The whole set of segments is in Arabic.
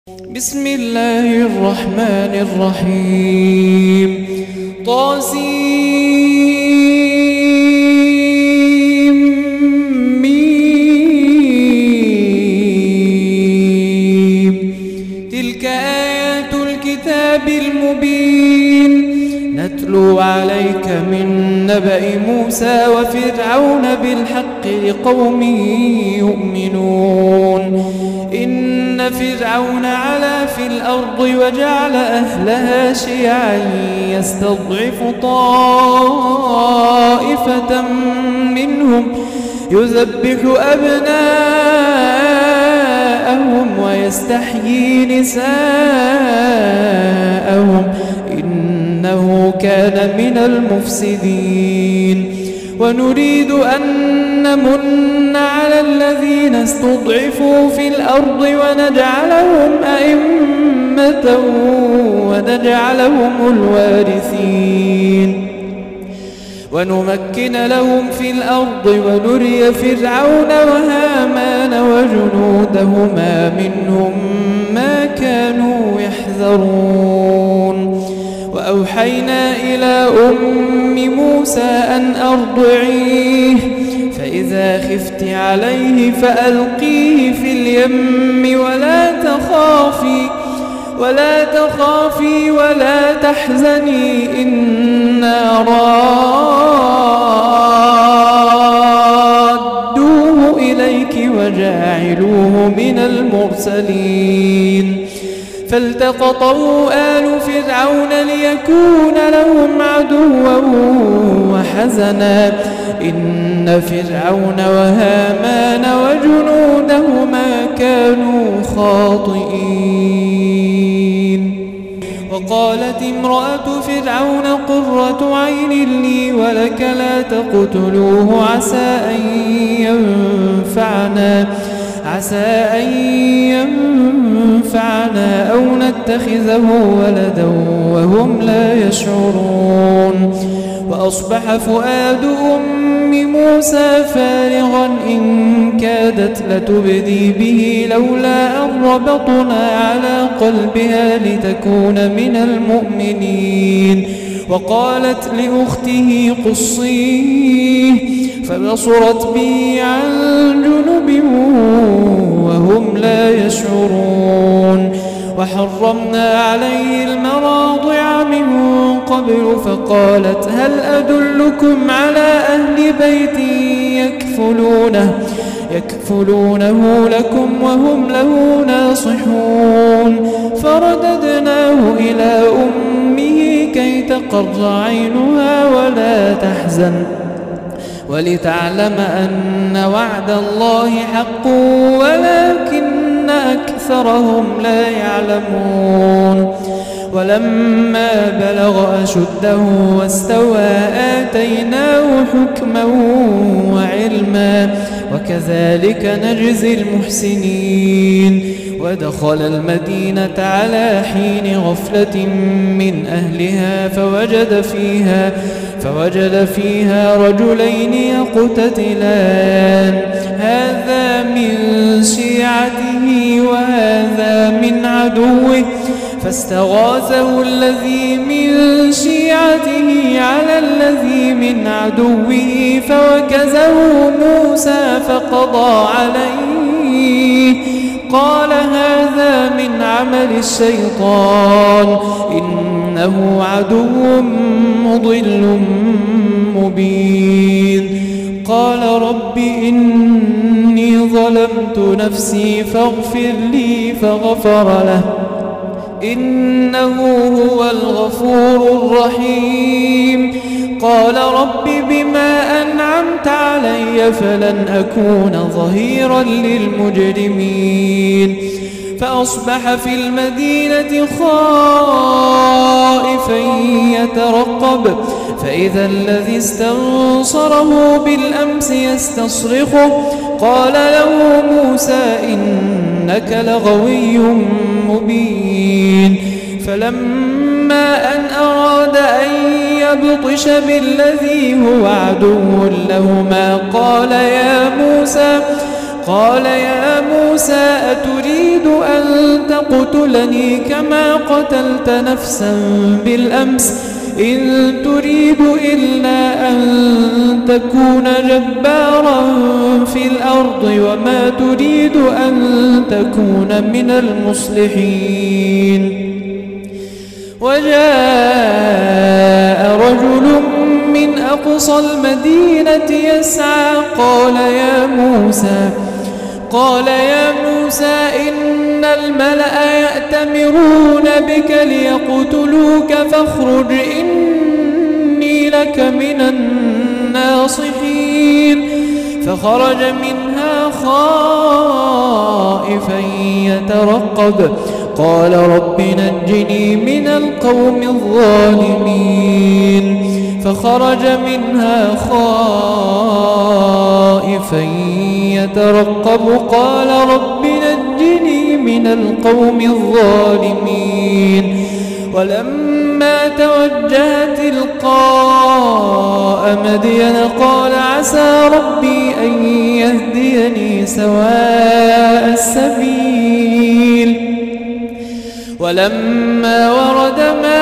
بسم الله الرحمن الرحيم طاسيم ميم تلك آيات الكتاب المبين نتلو عليك من نبأ موسى وفرعون بالحق لقوم يؤمنون إن فرعون علا في الأرض وجعل أهلها شيعا يستضعف طائفة منهم يذبح أبناءهم ويستحيي نساءهم إنه كان من المفسدين ونريد أن نمن على الذين استضعفوا في الأرض ونجعلهم أئمة ونجعلهم الوارثين ونمكن لهم في الأرض ونري فرعون وهامان وجنودهما منهم ما كانوا يحذرون وأوحينا إلى أم موسى أن أرضعيه فإذا خفت عليه فألقيه في اليم ولا تخافي ولا تحزني إنا رادوه إليك وجاعلوه من المرسلين فالتقطه آل فرعون ليكون لهم عدوا وحزنا إن فرعون وهامان وجنودهما كانوا خاطئين وقالت امرأة فرعون قرة عين لي ولك لا تقتلوه عسى أن ينفعنا أو نتخذه ولدا وهم لا يشعرون وأصبح فؤاد أم موسى فارغا إن كادت لتبدي به لولا أن ربطنا على قلبها لتكون من المؤمنين وقالت لأخته قصيه فبصرت به عن جنب وهم لا يشعرون وحرمنا عليه المراضع من قبل فقالت هل أدلكم على أهل بيت يكفلونه لكم وهم له ناصحون فرددناه إلى أمه كي تقر عينها ولا تحزن ولتعلم أن وعد الله حق ولكن أكثرهم لا يعلمون ولما بلغ أشده واستوى آتيناه حكما وعلما وكذلك نجزي المحسنين ودخل المدينة على حين غفلة من أهلها فوجد فيها رجلين يقتتلان هذا من شيعته وهذا من عدوه فاستغاثه الذي من شيعته على الذي من عدوه فوكزه موسى فقضى عليه قال هذا من عمل الشيطان إنه عدو مضل مبين قال رب إني ظلمت نفسي فاغفر لي فغفر له إنه هو الغفور الرحيم قال رب بما أنعمت علي فلن أكون ظهيرا للمجرمين فأصبح في المدينة خائفا يترقب فإذا الذي استنصره بالأمس يستصرخه قال له موسى إنك لغوي مبين فلما أن أراد أن يبطش بالذي هو عدو لهما قال يا موسى أتريد أن تقتلني كما قتلت نفسا بالأمس إن تريد إلا أن تكون جبارا في الأرض وما تريد أن تكون من المصلحين. وجاء رجل من أقصى المدينة يسعى قال يا موسى إن الملأ يأتمرون بك ليقتلوك فاخرج إني لك من الناصحين. فخرج منها خائفا يترقب قال رب نجني من القوم الظالمين. فخرج منها خائفا يترقب قال رب نجني من القوم الظالمين. ولما توجه تلقاء مدين قال عسى ربي أن يهديني سواء السبيل. ولما ورد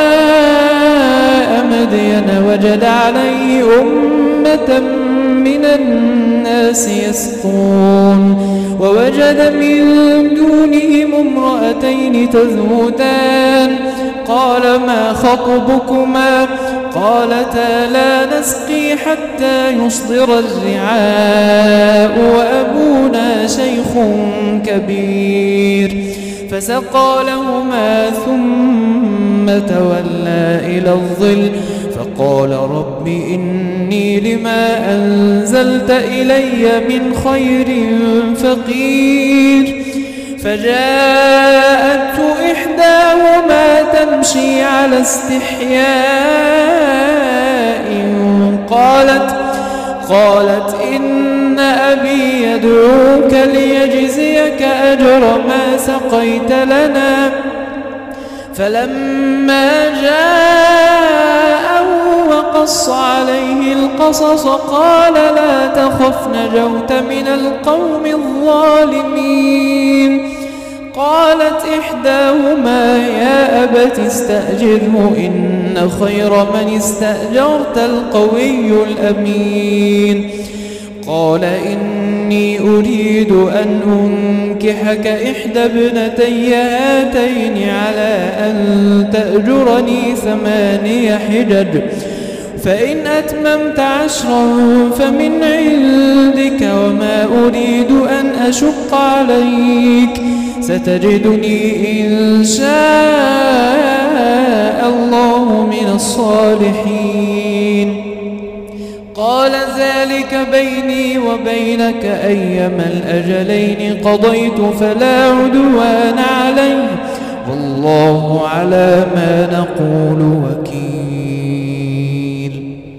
ماء مدين وجد عليه أمة من الناس يسقون ووجد من دونهم امرأتين تذودان قال ما خطبكما قالتا لا نسقي حتى يصدر الرعاء وأبونا شيخ كبير. فسقى لهما ثم تولى إلى الظل فقال رب إني لما أنزلت إلي من خير فقير. فجاءته إحداهما تمشي على استحياء قالت إن أبي يدعوك ليجزيك أجر ما سقيت لنا. فلما جاءه وقص عليه القصص قال لا تخف نجوت من القوم الظالمين. قالت إحداهما يا أبت استأجره إن خير من استأجرت القوي الأمين. قال إني أريد أن أنكحك إحدى ابنتي هاتين على أن تأجرني 8 حجج فإن أتممت 10 فمن عندك وما أريد أن أشق عليك ستجدني إن شاء الله من الصالحين. قال ذلك بيني وبينك أيما الأجلين قضيت فلا عدوان علي والله على ما نقول وكيل.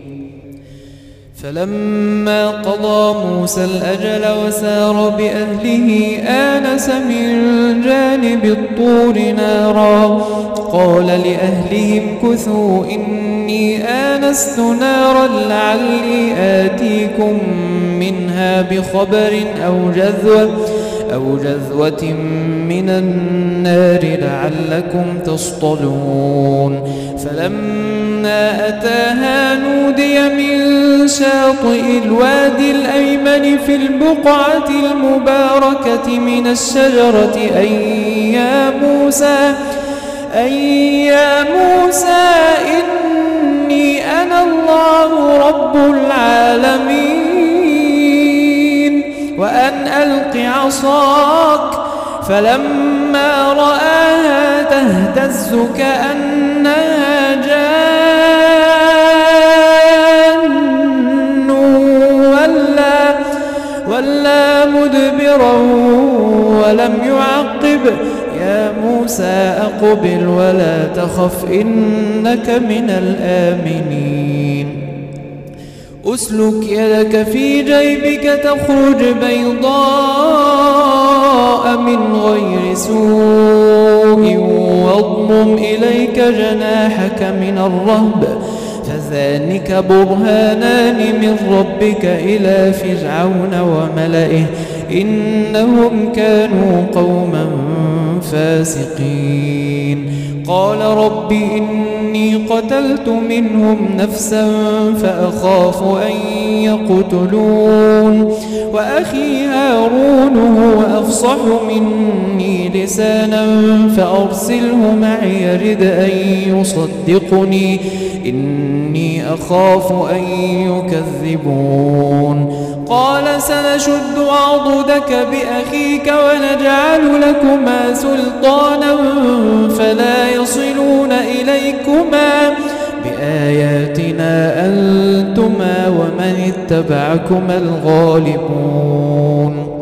فلما قضى موسى الأجل وسار بأهله آنس من جانب الطور نارا قال لأهلهم كثوا إني آنست نارا لعلي آتيكم منها بخبر أو جذوة من النار لعلكم تصطلون. فلما أتاها نودي من شاطئ الوادي الأيمن في البقعة المباركة من الشجرة أي يا موسى إني أنا الله رب العالمين وأن ألق عصاك. فلما رآها تهتز كأنها جان ولا مدبرا ولم يعقب. يا موسى أقبل ولا تخف إنك من الآمنين. أسلك يدك في جيبك تخرج بيضاء من غير سوء واضمم إليك جناحك من الرهب فذلك برهانان من ربك إلى فرعون وملئه إنهم كانوا قوما فاسقين. قال رب إني قتلت منهم نفسا فأخاف أن يقتلون وأخي هارون هو أفصح مني لسانا فأرسله معي يرد أن يصدقني إني أخاف أن يكذبون. قال سنشد عضدك بأخيك ونجعل لكما سلطانا فلا يصلون إليكما بآياتنا أنتما ومن اتبعكما الغالبون.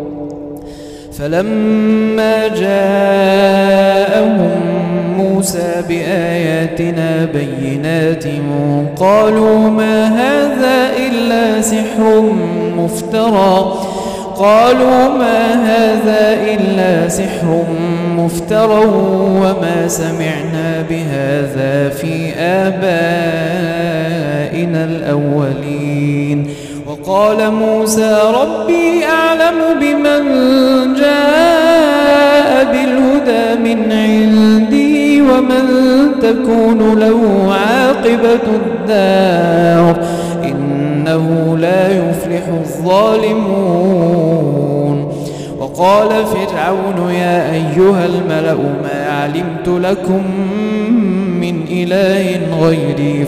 فلما جاءهم موسى بآياتنا بينات قالوا ما هذا إلا سحر مفترى وما سمعنا بهذا في آبائنا الأولين. وقال موسى ربي أعلم بمن جاء بالهدى من عندي ومن تكون له عاقبة الدار إنه لا يفلح الظالمون. وقال فرعون يا أيها الملأ ما علمت لكم من إله غيري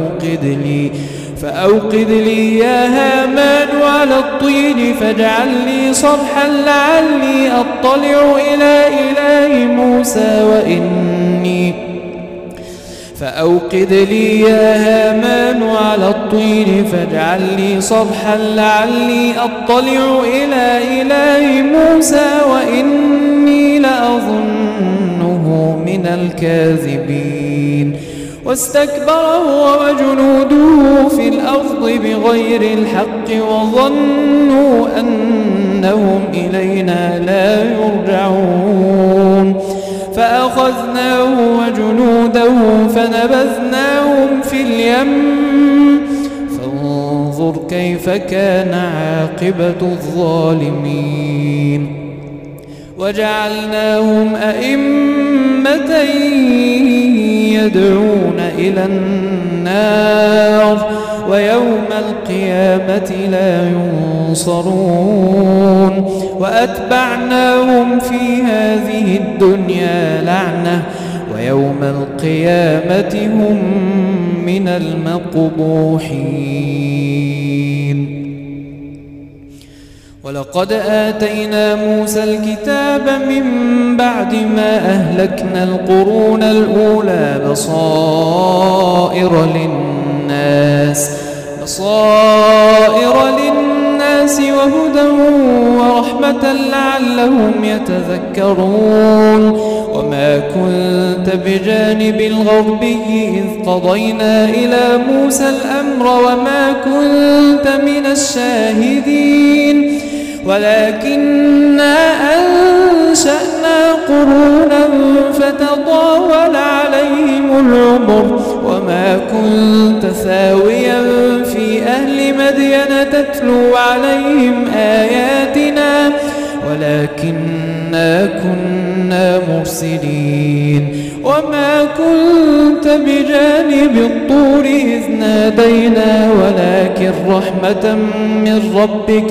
فأوقد لي يا هامان على الطين فاجعل لي صرحا لعلي أطلع إلى إله موسى وإني لأظنه من الكاذبين. واستكبر هو وجنوده في الأرض بغير الحق وظنوا أنهم إلينا لا يرجعون. فأخذناه وجنوده فنبذناهم في اليم فانظر كيف كان عاقبة الظالمين. وجعلناهم أئمة يدعون إلى النار ويوم القيامة لا ينصرون. وأتبعناهم في هذه الدنيا لعنة ويوم القيامة هم من المقبوحين. ولقد آتينا موسى الكتاب من بعد ما أهلكنا القرون الأولى بصائر للناس وهدى ورحمة لعلهم يتذكرون. وما كنت بجانب الغربي إذ قضينا إلى موسى الأمر وما كنت من الشاهدين ولكننا أنشأنا قرونا فتطاول عليهم العمر وما كنت ثاويا في أهل مدين تتلو عليهم آياتنا ولكننا كنا مرسلين. وما كنت بجانب الطور إذ نادينا ولكن رحمة من ربك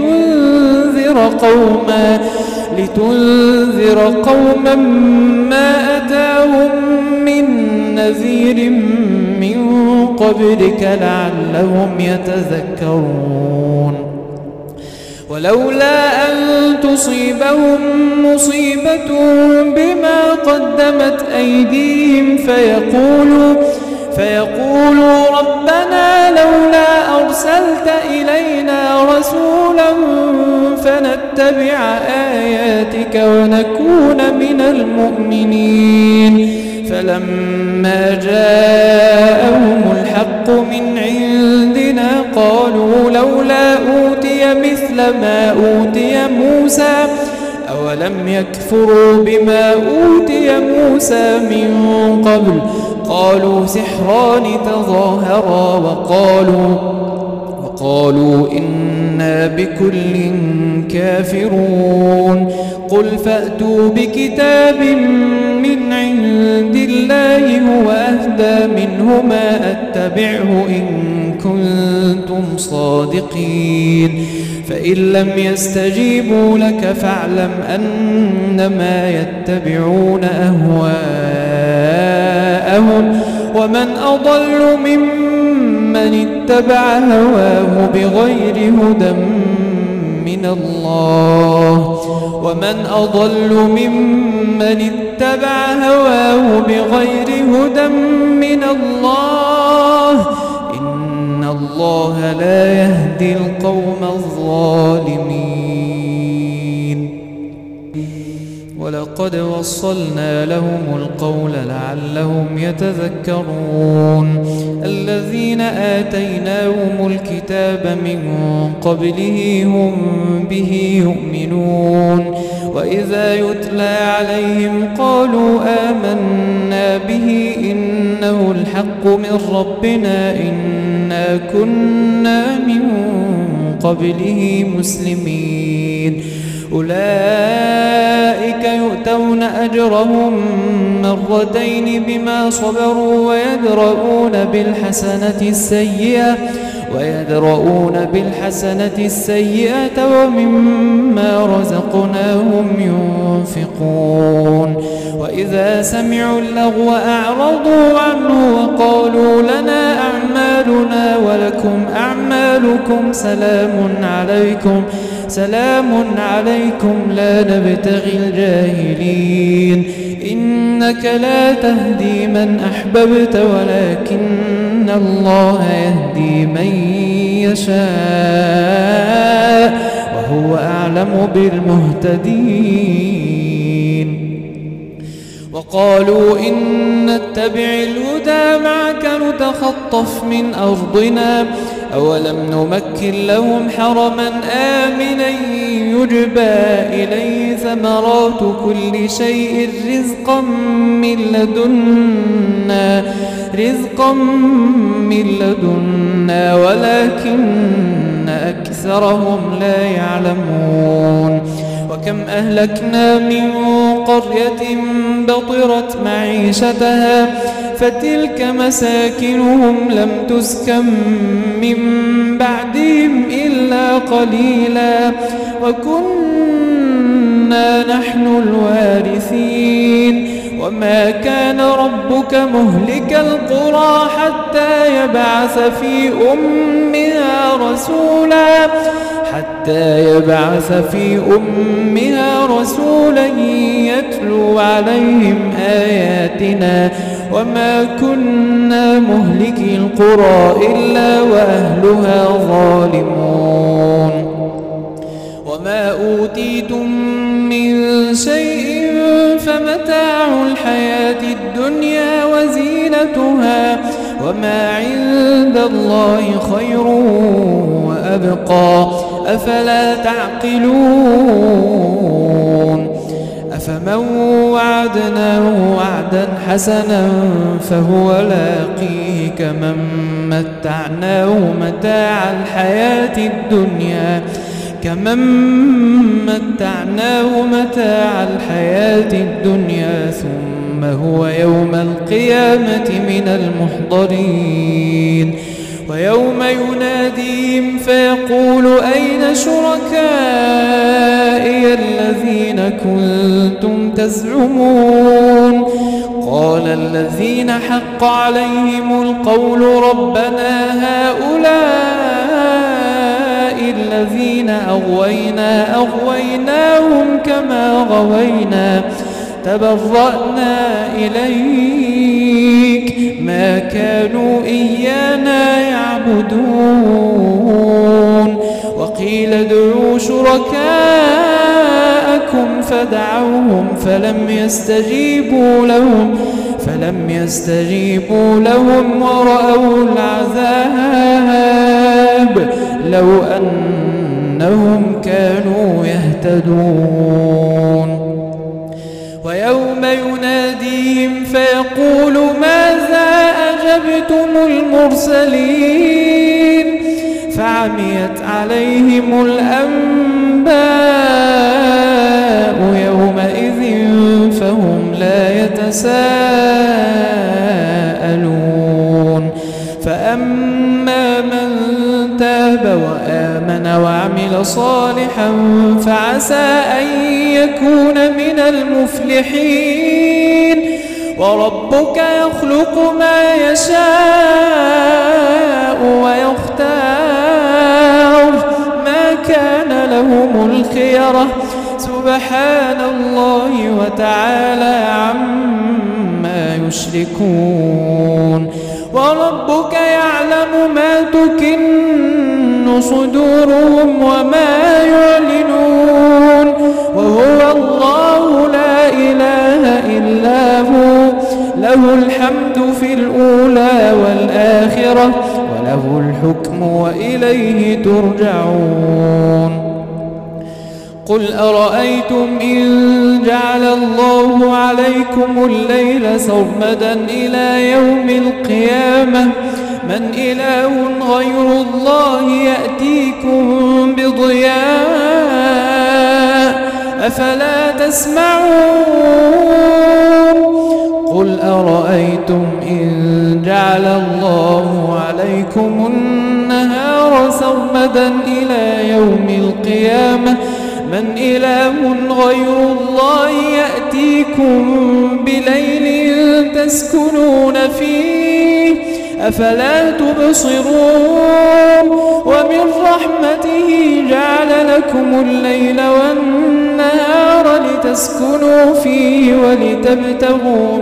لتنذر قوما ما أتاهم من نذير من قبلك لعلهم يتذكرون. ولولا أن تصيبهم مصيبة بما قدمت أيديهم فيقولوا ربنا لولا أرسلت إلينا رسولا فنتبع آياتك ونكون من المؤمنين. فلما جاءهم الحق من عندنا قالوا لولا أوتي مثل ما أوتي موسى أولم يكفروا بما أوتي موسى من قبل قالوا سحران تظاهرا وقالوا إنا بكل كافرون قل فأتوا بكتاب من عند الله هو أهدى منهما أتبعه إن كنتم صادقين فإن لم يستجيبوا لك فاعلم أنما يتبعون أهواءهم ومن أضل ممن اتبع هواه بغير هدى من الله من الله إن الله لا يهدي القوم الظالمين ولقد وصلنا لهم القول لعلهم يتذكرون الذين آتيناهم الكتاب من قبله هم به يؤمنون وإذا يتلى عليهم قالوا آمنا به إنه الحق من ربنا إنا كنا من قبله مسلمين أولئك يؤتون أجرهم مرتين بما صبروا ويدرؤون بالحسنة السيئة ومما رزقناهم ينفقون وإذا سمعوا اللغو أعرضوا عنه وقالوا لنا أعمالنا ولكم أعمالكم سلام عليكم لا نبتغي الجاهلين إنك لا تهدي من أحببت ولكن الله يهدي من يشاء وهو أعلم بالمهتدين وقالوا إن نتبع الهدى معك نتخطف من أرضنا أولم نمكن لهم حرما آمنا يجبى إليه ثمرات كل شيء رزقا من لدنا ولكن أكثرهم لا يعلمون وكم أهلكنا من قرية بطرت معيشتها فتلك مساكنهم لم تسكن من بعدهم إلا قليلا وكنا نحن الوارثين وما كان ربك مهلك القرى حتى يبعث في أمها رسولا يتلو عليهم آياتنا وما كنا مهلكي القرى إلا وأهلها ظالمون وما أوتيتم من شيء فمتاع الحياة الدنيا وزينتها وما عند الله خير وأبقى أفلا تعقلون أفمن وعدناه وعدا حسنا فهو لاقيه كمن متعناه متاع الحياة الدنيا ثم هو يوم القيامة من المحضرين ويوم يناديهم فيقول أين شركائي الذين كنتم تزعمون قال الذين حق عليهم القول ربنا هؤلاء الذين أغويناهم كما غوينا تبرأنا إليك ما كانوا إيانا يعبدون وقيل ادعوا شركاءكم فدعوهم فلم يستجيبوا لهم ورأوا العذاب لو أنهم كانوا يهتدون ويوم يناديهم فيقول ماذا أجبتم المرسلين فعميت عليهم الأنباء الأنباء يومئذ فهم لا يتساءلون فأما من تاب وآمن وعمل صالحا فعسى أن يكون من المفلحين وربك يخلق ما يشاء ويختار ما كان لهم الخيرة سبحان الله وتعالى عما يشركون وربك يعلم ما تكن صدورهم وما يعلنون وهو الله لا إله إلا هو له الحمد في الأولى والآخرة وله الحكم وإليه ترجعون قل أرأيتم إن جعل الله عليكم الليل سرمدا إلى يوم القيامة من إله غير الله يأتيكم بضياء أفلا تسمعون قل أرأيتم إن جعل الله عليكم النهار سرمدا إلى يوم القيامة من إله غير الله يأتيكم بليل تسكنون فيه أفلا تبصرون ومن رحمته جعل لكم الليل والنهار لتسكنوا فيه ولتبتغوا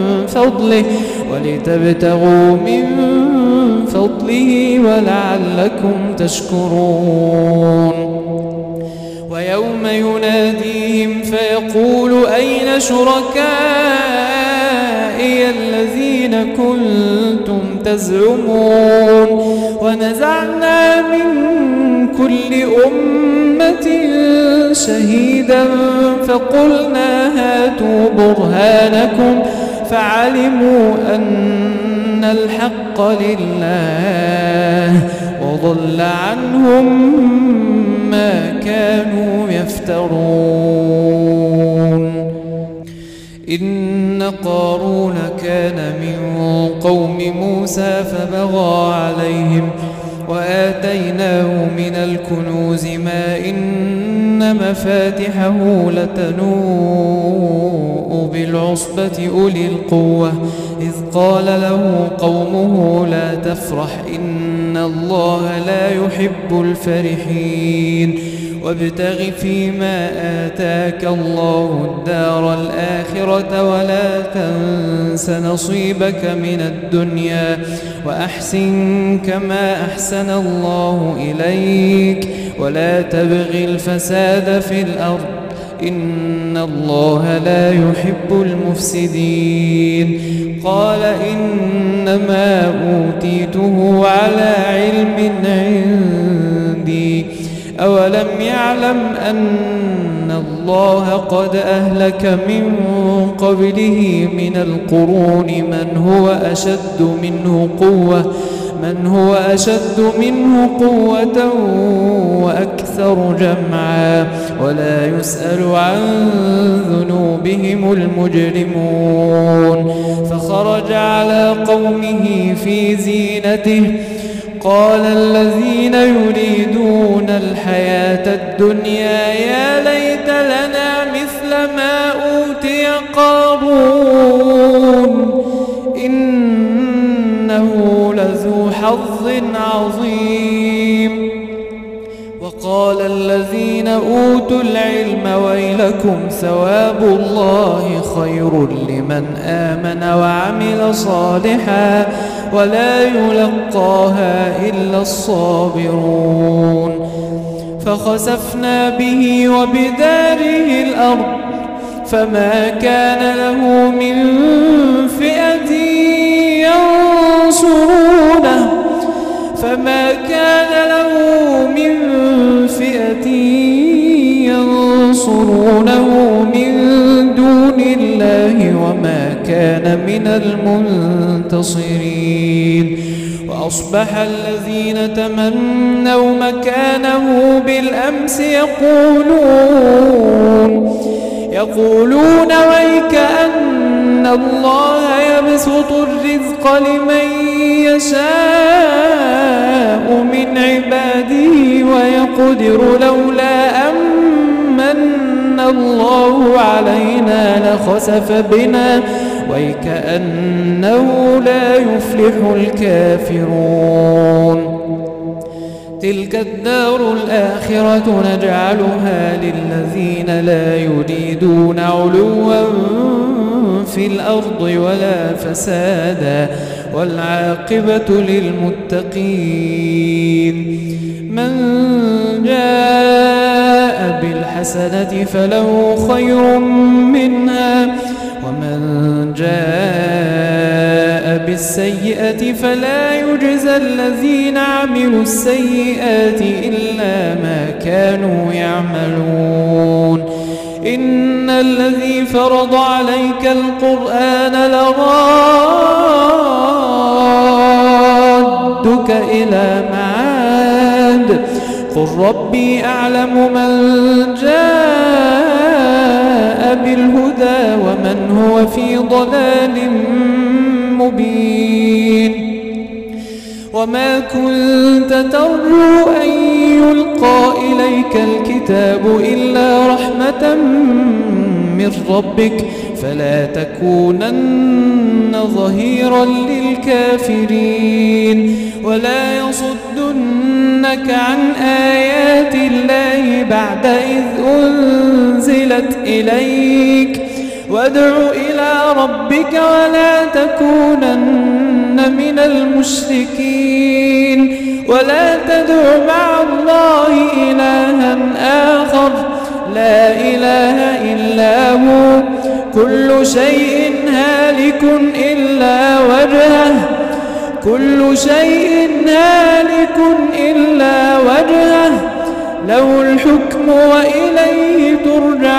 من فضله ولعلكم تشكرون ويوم يناديهم فيقول أين شركائي الذين كنتم تزعمون ونزعنا من كل أمة شهيدا فقلنا هاتوا برهانكم فعلموا أن الحق لله وضل عنهم ما كانوا يفترون إن قارون كان من قوم موسى فبغى عليهم وآتيناه من الكنوز ما إن مفاتحه لتنوء بالعصبة أولي القوة إذ قال له قومه لا تفرح إن الله لا يحب الفرحين وابتغ فيما آتاك الله الدار الآخرة ولا تنس نصيبك من الدنيا وأحسن كما أحسن الله إليك ولا تبغ الفساد في الأرض إن الله لا يحب المفسدين قال إنما أوتيته على علم عندي أولم يعلم أن الله قد أهلك من قبله من القرون من هو أشد منه قوة وأكثر جمعا ولا يسأل عن ذنوبهم المجرمون فخرج على قومه في زينته قال الذين يريدون الحياة الدنيا يا ليت لنا مثل ما أوتي قارون إنه لذو حظ عظيم وقال الذين أوتوا العلم ويلكم ثواب الله خير لمن آمن وعمل صالحا ولا يلقاها إلا الصابرون فخسفنا به وبداره الأرض فما كان له من فئة ينصرونه من دون الله وما كان من المنتصرين وأصبح الذين تمنوا مكانه بالأمس يقولون ويكأن الله يبسط الرزق لمن يشاء من عباده ويقدر لولا أمن الله علينا لخسف بنا ويكأنه لا يفلح الكافرون. تلك الدار الآخرة نجعلها للذين لا يريدون علوا في الأرض ولا فسادا والعاقبة للمتقين. من جاء بالحسنة فله خير منها ومن جاء بالسيئة فلا يجزى الذين عملوا السيئات إلا ما كانوا يعملون. إن الذي فرض عليك القرآن لرادك إلى معاد قل ربي أعلم من جاء بالهدى ومن هو في ضلال مبين. وما كنت ترجو أن يلقى إليك الكتاب إلا رحمة من ربك فلا تكونن ظهيرا للكافرين. ولا يصدنك عن آيات الله بعد إذ أنزلت إليك وادع إلى ربك ولا تكونن من المشركين. ولا تدع مع الله إلها آخر لا إله إلا هو كل شيء هالك إلا وجهه له الحكم وإليه ترجعون.